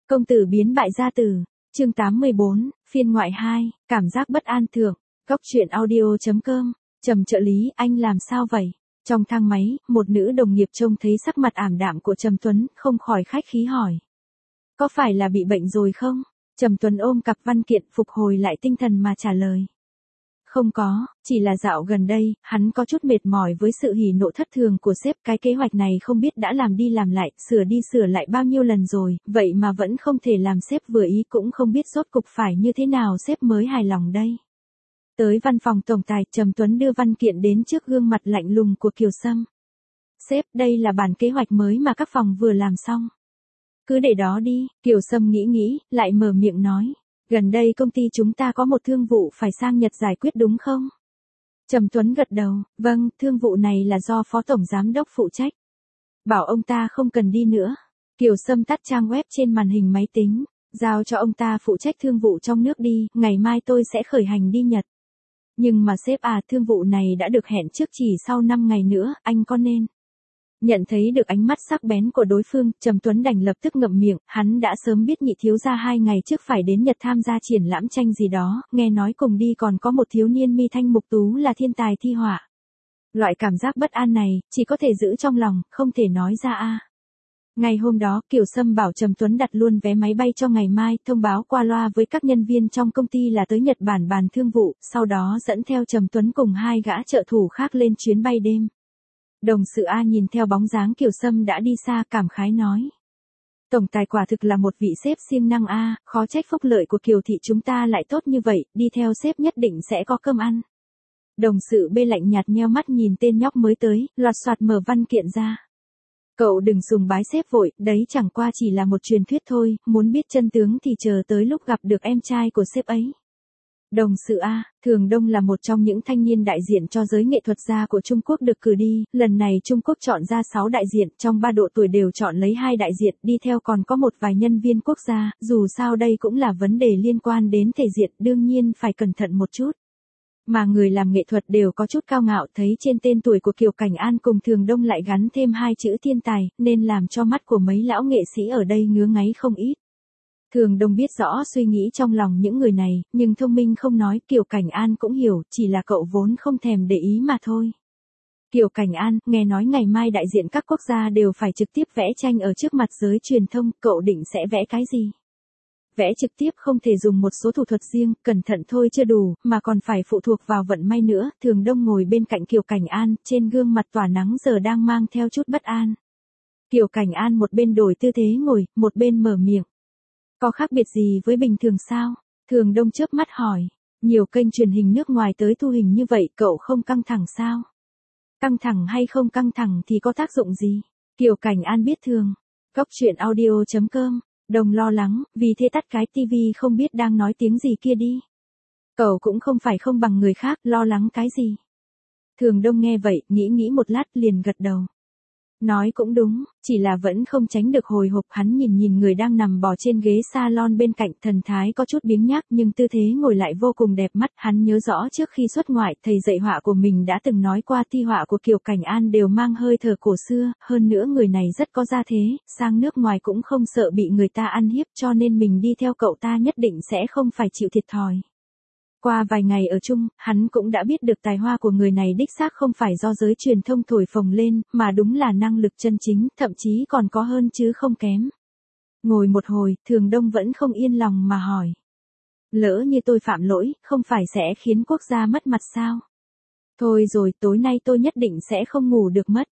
Công tử biến bại gia tử, chương 84, phiên ngoại 2, cảm giác bất an thượng, góc truyện audio.com, Trầm trợ lý, anh làm sao vậy? Trong thang máy, một nữ đồng nghiệp trông thấy sắc mặt ảm đạm của Trầm Tuấn, không khỏi khách khí hỏi. Có phải là bị bệnh rồi không? Trầm Tuấn ôm cặp văn kiện phục hồi lại tinh thần mà trả lời. Không có, chỉ là dạo gần đây, hắn có chút mệt mỏi với sự hỉ nộ thất thường của sếp. Cái kế hoạch này không biết đã làm đi làm lại, sửa đi sửa lại bao nhiêu lần rồi, vậy mà vẫn không thể làm sếp vừa ý, cũng không biết rốt cục phải như thế nào sếp mới hài lòng đây. Tới văn phòng tổng tài, Trầm Tuấn đưa văn kiện đến trước gương mặt lạnh lùng của Kiều Sâm. Sếp, đây là bản kế hoạch mới mà các phòng vừa làm xong. Cứ để đó đi, Kiều Sâm nghĩ, lại mở miệng nói. Gần đây công ty chúng ta có một thương vụ phải sang Nhật giải quyết đúng không? Trầm Tuấn gật đầu, vâng, thương vụ này là do phó tổng giám đốc phụ trách. Bảo ông ta không cần đi nữa. Kiều Sâm tắt trang web trên màn hình máy tính, giao cho ông ta phụ trách thương vụ trong nước đi, ngày mai tôi sẽ khởi hành đi Nhật. Nhưng mà sếp à, thương vụ này đã được hẹn trước chỉ sau 5 ngày nữa, anh có nên? Nhận thấy được ánh mắt sắc bén của đối phương, Trầm Tuấn đành lập tức ngậm miệng, hắn đã sớm biết nhị thiếu gia 2 ngày trước phải đến Nhật tham gia triển lãm tranh gì đó, nghe nói cùng đi còn có một thiếu niên mi thanh mục tú là thiên tài thi họa. Loại cảm giác bất an này, chỉ có thể giữ trong lòng, không thể nói ra a. Ngày hôm đó, Kiều Sâm bảo Trầm Tuấn đặt luôn vé máy bay cho ngày mai, thông báo qua loa với các nhân viên trong công ty là tới Nhật Bản bàn thương vụ, sau đó dẫn theo Trầm Tuấn cùng 2 gã trợ thủ khác lên chuyến bay đêm. Đồng sự A nhìn theo bóng dáng Kiều Sâm đã đi xa, cảm khái nói. Tổng tài quả thực là một vị sếp siêng năng A, khó trách phúc lợi của Kiều thị chúng ta lại tốt như vậy, đi theo sếp nhất định sẽ có cơm ăn. Đồng sự B lạnh nhạt nheo mắt nhìn tên nhóc mới tới, loạt soạt mở văn kiện ra. Cậu đừng sùng bái sếp vội, đấy chẳng qua chỉ là một truyền thuyết thôi, muốn biết chân tướng thì chờ tới lúc gặp được em trai của sếp ấy. Đồng sự A, Thường Đông là một trong những thanh niên đại diện cho giới nghệ thuật gia của Trung Quốc được cử đi, lần này Trung Quốc chọn ra 6 đại diện, trong 3 độ tuổi đều chọn lấy 2 đại diện, đi theo còn có một vài nhân viên quốc gia, dù sao đây cũng là vấn đề liên quan đến thể diện, đương nhiên phải cẩn thận một chút. Mà người làm nghệ thuật đều có chút cao ngạo, thấy trên tên tuổi của Kiều Cảnh An cùng Thường Đông lại gắn thêm 2 chữ thiên tài, nên làm cho mắt của mấy lão nghệ sĩ ở đây ngứa ngáy không ít. Thường Đông biết rõ suy nghĩ trong lòng những người này, nhưng thông minh không nói, Kiều Cảnh An cũng hiểu, chỉ là cậu vốn không thèm để ý mà thôi. Kiều Cảnh An, nghe nói ngày mai đại diện các quốc gia đều phải trực tiếp vẽ tranh ở trước mặt giới truyền thông, cậu định sẽ vẽ cái gì? Vẽ trực tiếp không thể dùng một số thủ thuật riêng, cẩn thận thôi chưa đủ, mà còn phải phụ thuộc vào vận may nữa. Thường Đông ngồi bên cạnh Kiều Cảnh An, trên gương mặt tỏa nắng giờ đang mang theo chút bất an. Kiều Cảnh An một bên đổi tư thế ngồi, một bên mở miệng. Có khác biệt gì với bình thường sao? Thường Đông chớp mắt hỏi. Nhiều kênh truyền hình nước ngoài tới thu hình như vậy, cậu không căng thẳng sao? Căng thẳng hay không căng thẳng thì có tác dụng gì? Kiều Cảnh An biết thường. Góc truyện audio.com, Đồng lo lắng, vì thế tắt cái tivi không biết đang nói tiếng gì kia đi. Cậu cũng không phải không bằng người khác, lo lắng cái gì? Thường Đông nghe vậy, nghĩ một lát liền gật đầu. Nói cũng đúng, chỉ là vẫn không tránh được hồi hộp. Hắn nhìn người đang nằm bò trên ghế salon bên cạnh, thần thái có chút biếng nhác nhưng tư thế ngồi lại vô cùng đẹp mắt. Hắn nhớ rõ trước khi xuất ngoại, thầy dạy họa của mình đã từng nói qua thi họa của Kiều Cảnh An đều mang hơi thở cổ xưa, hơn nữa người này rất có gia thế, sang nước ngoài cũng không sợ bị người ta ăn hiếp, cho nên mình đi theo cậu ta nhất định sẽ không phải chịu thiệt thòi. Qua vài ngày ở chung, hắn cũng đã biết được tài hoa của người này đích xác không phải do giới truyền thông thổi phồng lên, mà đúng là năng lực chân chính, thậm chí còn có hơn chứ không kém. Ngồi một hồi, Thường Đông vẫn không yên lòng mà hỏi. Lỡ như tôi phạm lỗi, không phải sẽ khiến quốc gia mất mặt sao? Thôi rồi, tối nay tôi nhất định sẽ không ngủ được mất.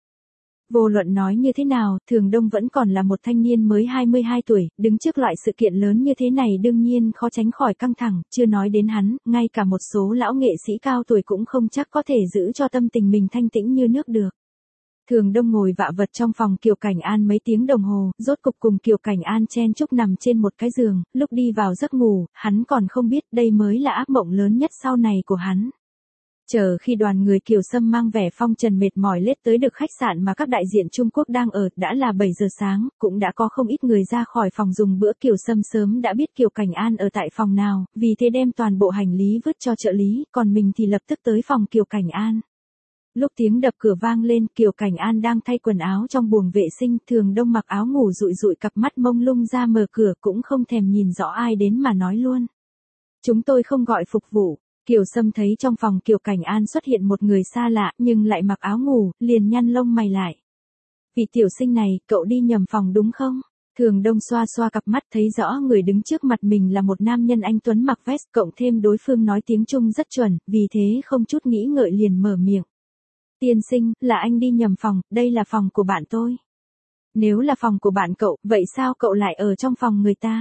Vô luận nói như thế nào, Thường Đông vẫn còn là một thanh niên mới 22 tuổi, đứng trước loại sự kiện lớn như thế này đương nhiên khó tránh khỏi căng thẳng, chưa nói đến hắn, ngay cả một số lão nghệ sĩ cao tuổi cũng không chắc có thể giữ cho tâm tình mình thanh tĩnh như nước được. Thường Đông ngồi vạ vật trong phòng Kiều Cảnh An mấy tiếng đồng hồ, rốt cục cùng Kiều Cảnh An chen chúc nằm trên một cái giường, lúc đi vào giấc ngủ, hắn còn không biết đây mới là ác mộng lớn nhất sau này của hắn. Chờ khi đoàn người Kiều Sâm mang vẻ phong trần mệt mỏi lết tới được khách sạn mà các đại diện Trung Quốc đang ở, đã là 7 giờ sáng, cũng đã có không ít người ra khỏi phòng dùng bữa. Kiều Sâm sớm đã biết Kiều Cảnh An ở tại phòng nào, vì thế đem toàn bộ hành lý vứt cho trợ lý, còn mình thì lập tức tới phòng Kiều Cảnh An. Lúc tiếng đập cửa vang lên, Kiều Cảnh An đang thay quần áo trong buồng vệ sinh, Thường Đông mặc áo ngủ dụi dụi cặp mắt mông lung ra mở cửa cũng không thèm nhìn rõ ai đến mà nói luôn. Chúng tôi không gọi phục vụ. Kiều Sâm thấy trong phòng Kiều Cảnh An xuất hiện một người xa lạ nhưng lại mặc áo ngủ, liền nhăn lông mày lại. Vị tiểu sinh này, cậu đi nhầm phòng đúng không? Thường Đông xoa xoa cặp mắt thấy rõ người đứng trước mặt mình là một nam nhân anh tuấn mặc vest, cộng thêm đối phương nói tiếng Trung rất chuẩn, vì thế không chút nghĩ ngợi liền mở miệng. Tiên sinh, là anh đi nhầm phòng, đây là phòng của bạn tôi. Nếu là phòng của bạn cậu, vậy sao cậu lại ở trong phòng người ta?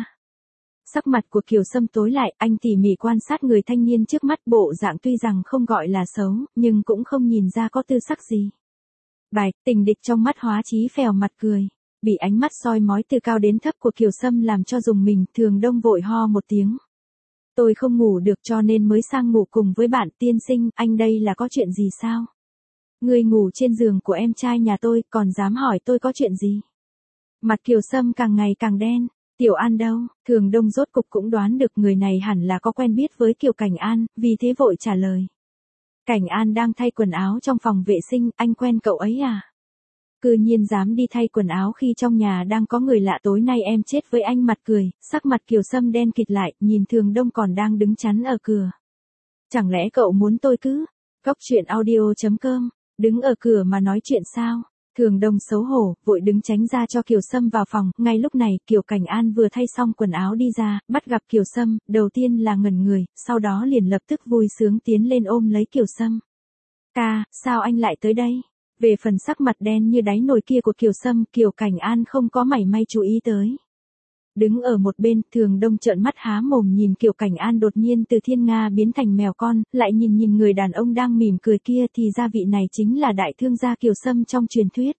Sắc mặt của Kiều Sâm tối lại, anh tỉ mỉ quan sát người thanh niên trước mắt, bộ dạng tuy rằng không gọi là xấu, nhưng cũng không nhìn ra có tư sắc gì. Bài, tình địch trong mắt hóa chí phèo mặt cười. Bị ánh mắt soi mói từ cao đến thấp của Kiều Sâm làm cho rùng mình, Thường Đông vội ho một tiếng. Tôi không ngủ được cho nên mới sang ngủ cùng với bạn. Tiên sinh, anh đây là có chuyện gì sao? Người ngủ trên giường của em trai nhà tôi, còn dám hỏi tôi có chuyện gì? Mặt Kiều Sâm càng ngày càng đen. Tiểu An đâu? Thường Đông rốt cục cũng đoán được người này hẳn là có quen biết với Kiều Cảnh An, vì thế vội trả lời. Cảnh An đang thay quần áo trong phòng vệ sinh, anh quen cậu ấy à? Cư nhiên dám đi thay quần áo khi trong nhà đang có người lạ, tối nay em chết với anh. Mặt cười, sắc mặt Kiều Sâm đen kịt lại, nhìn Thường Đông còn đang đứng chắn ở cửa. Chẳng lẽ cậu muốn tôi cứ? Cóc truyện audio.com, đứng ở cửa mà nói chuyện sao? Thường Đông xấu hổ, vội đứng tránh ra cho Kiều Sâm vào phòng. Ngay lúc này, Kiều Cảnh An vừa thay xong quần áo đi ra, bắt gặp Kiều Sâm, đầu tiên là ngẩn người, sau đó liền lập tức vui sướng tiến lên ôm lấy Kiều Sâm. Ca, sao anh lại tới đây? Về phần sắc mặt đen như đáy nồi kia của Kiều Sâm, Kiều Cảnh An không có mảy may chú ý tới. Đứng ở một bên, Thường Đông trợn mắt há mồm nhìn Kiều Cảnh An đột nhiên từ thiên nga biến thành mèo con, lại nhìn người đàn ông đang mỉm cười kia thì ra vị này chính là đại thương gia Kiều Sâm trong truyền thuyết.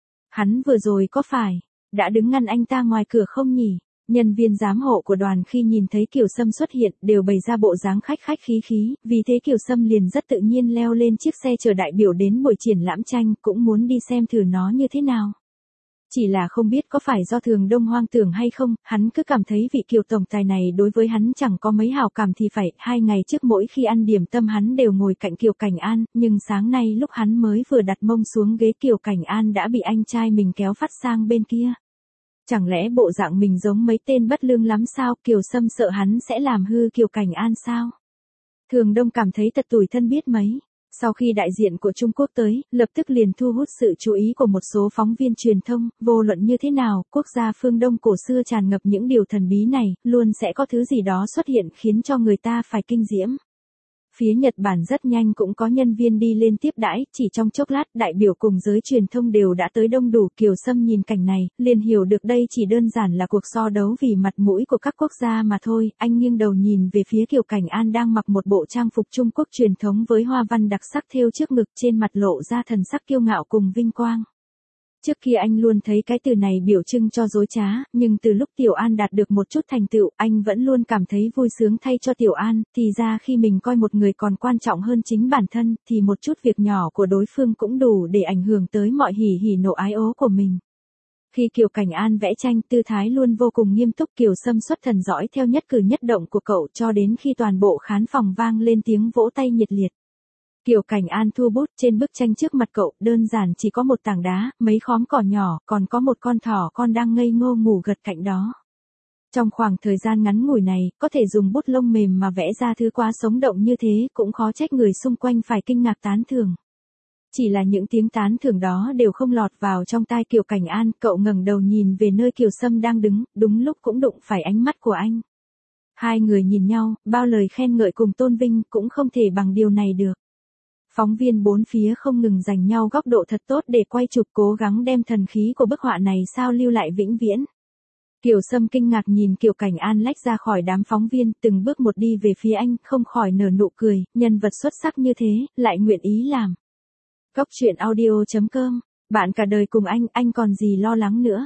Hắn vừa rồi có phải đã đứng ngăn anh ta ngoài cửa không nhỉ? Nhân viên giám hộ của đoàn khi nhìn thấy Kiều Sâm xuất hiện đều bày ra bộ dáng khách khí, vì thế Kiều Sâm liền rất tự nhiên leo lên chiếc xe chở đại biểu đến buổi triển lãm tranh, cũng muốn đi xem thử nó như thế nào. Chỉ là không biết có phải do Thường Đông hoang tưởng hay không, hắn cứ cảm thấy vị Kiều tổng tài này đối với hắn chẳng có mấy hảo cảm thì phải. 2 ngày trước mỗi khi ăn điểm tâm hắn đều ngồi cạnh Kiều Cảnh An, nhưng sáng nay lúc hắn mới vừa đặt mông xuống ghế Kiều Cảnh An đã bị anh trai mình kéo phát sang bên kia. Chẳng lẽ bộ dạng mình giống mấy tên bất lương lắm sao? Kiều Sâm sợ hắn sẽ làm hư Kiều Cảnh An sao? Thường Đông cảm thấy thật tủi thân biết mấy. Sau khi đại diện của Trung Quốc tới, lập tức liền thu hút sự chú ý của một số phóng viên truyền thông. Vô luận như thế nào, quốc gia phương Đông cổ xưa tràn ngập những điều thần bí này, luôn sẽ có thứ gì đó xuất hiện khiến cho người ta phải kinh diễm. Phía Nhật Bản rất nhanh cũng có nhân viên đi lên tiếp đãi, chỉ trong chốc lát đại biểu cùng giới truyền thông đều đã tới đông đủ. Kiều Sâm nhìn cảnh này, liền hiểu được đây chỉ đơn giản là cuộc so đấu vì mặt mũi của các quốc gia mà thôi. Anh nghiêng đầu nhìn về phía Kiều Cảnh An đang mặc một bộ trang phục Trung Quốc truyền thống với hoa văn đặc sắc thêu trước ngực, trên mặt lộ ra thần sắc kiêu ngạo cùng vinh quang. Trước kia anh luôn thấy cái từ này biểu trưng cho dối trá, nhưng từ lúc Tiểu An đạt được một chút thành tựu, anh vẫn luôn cảm thấy vui sướng thay cho Tiểu An. Thì ra khi mình coi một người còn quan trọng hơn chính bản thân, thì một chút việc nhỏ của đối phương cũng đủ để ảnh hưởng tới mọi hỉ nộ ái ố của mình. Khi Kiều Cảnh An vẽ tranh, tư thái luôn vô cùng nghiêm túc. Kiều Sâm xuất thần dõi theo nhất cử nhất động của cậu cho đến khi toàn bộ khán phòng vang lên tiếng vỗ tay nhiệt liệt. Kiều Cảnh An thu bút, trên bức tranh trước mặt cậu, đơn giản chỉ có một tảng đá, mấy khóm cỏ nhỏ, còn có một con thỏ con đang ngây ngô ngủ gật cạnh đó. Trong khoảng thời gian ngắn ngủi này, có thể dùng bút lông mềm mà vẽ ra thứ quá sống động như thế, cũng khó trách người xung quanh phải kinh ngạc tán thưởng. Chỉ là những tiếng tán thưởng đó đều không lọt vào trong tai Kiều Cảnh An. Cậu ngẩng đầu nhìn về nơi Kiều Sâm đang đứng, đúng lúc cũng đụng phải ánh mắt của anh. Hai người nhìn nhau, bao lời khen ngợi cùng tôn vinh cũng không thể bằng điều này được. Phóng viên bốn phía không ngừng giành nhau góc độ thật tốt để quay chụp, cố gắng đem thần khí của bức họa này sao lưu lại vĩnh viễn. Kiều Sâm kinh ngạc nhìn Kiều Cảnh An lách ra khỏi đám phóng viên, từng bước một đi về phía anh, không khỏi nở nụ cười. Nhân vật xuất sắc như thế, lại nguyện ý làm. Cóc truyện audio.com, bạn cả đời cùng anh còn gì lo lắng nữa?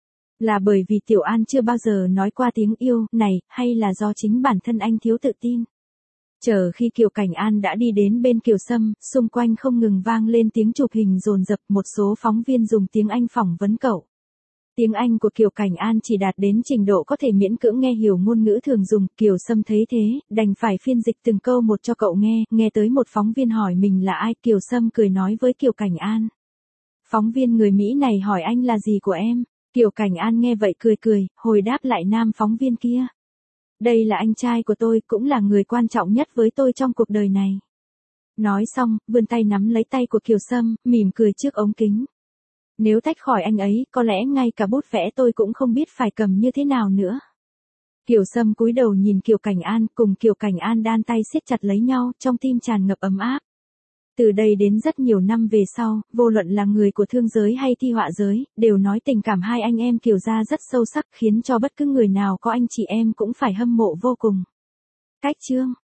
Là bởi vì Tiểu An chưa bao giờ nói qua tiếng yêu này, hay là do chính bản thân anh thiếu tự tin? Chờ khi Kiều Cảnh An đã đi đến bên Kiều Sâm, xung quanh không ngừng vang lên tiếng chụp hình dồn dập, một số phóng viên dùng tiếng Anh phỏng vấn cậu. Tiếng Anh của Kiều Cảnh An chỉ đạt đến trình độ có thể miễn cưỡng nghe hiểu ngôn ngữ thường dùng, Kiều Sâm thấy thế, đành phải phiên dịch từng câu một cho cậu nghe tới một phóng viên hỏi mình là ai, Kiều Sâm cười nói với Kiều Cảnh An. Phóng viên người Mỹ này hỏi anh là gì của em, Kiều Cảnh An nghe vậy cười, hồi đáp lại nam phóng viên kia. Đây là anh trai của tôi, cũng là người quan trọng nhất với tôi trong cuộc đời này. Nói xong, vươn tay nắm lấy tay của Kiều Sâm, mỉm cười trước ống kính. Nếu tách khỏi anh ấy, có lẽ ngay cả bút vẽ tôi cũng không biết phải cầm như thế nào nữa. Kiều Sâm cúi đầu nhìn Kiều Cảnh An, cùng Kiều Cảnh An đan tay siết chặt lấy nhau, trong tim tràn ngập ấm áp. Từ đây đến rất nhiều năm về sau, vô luận là người của thương giới hay thi họa giới, đều nói tình cảm hai anh em Kiều gia rất sâu sắc, khiến cho bất cứ người nào có anh chị em cũng phải hâm mộ vô cùng. Cách chương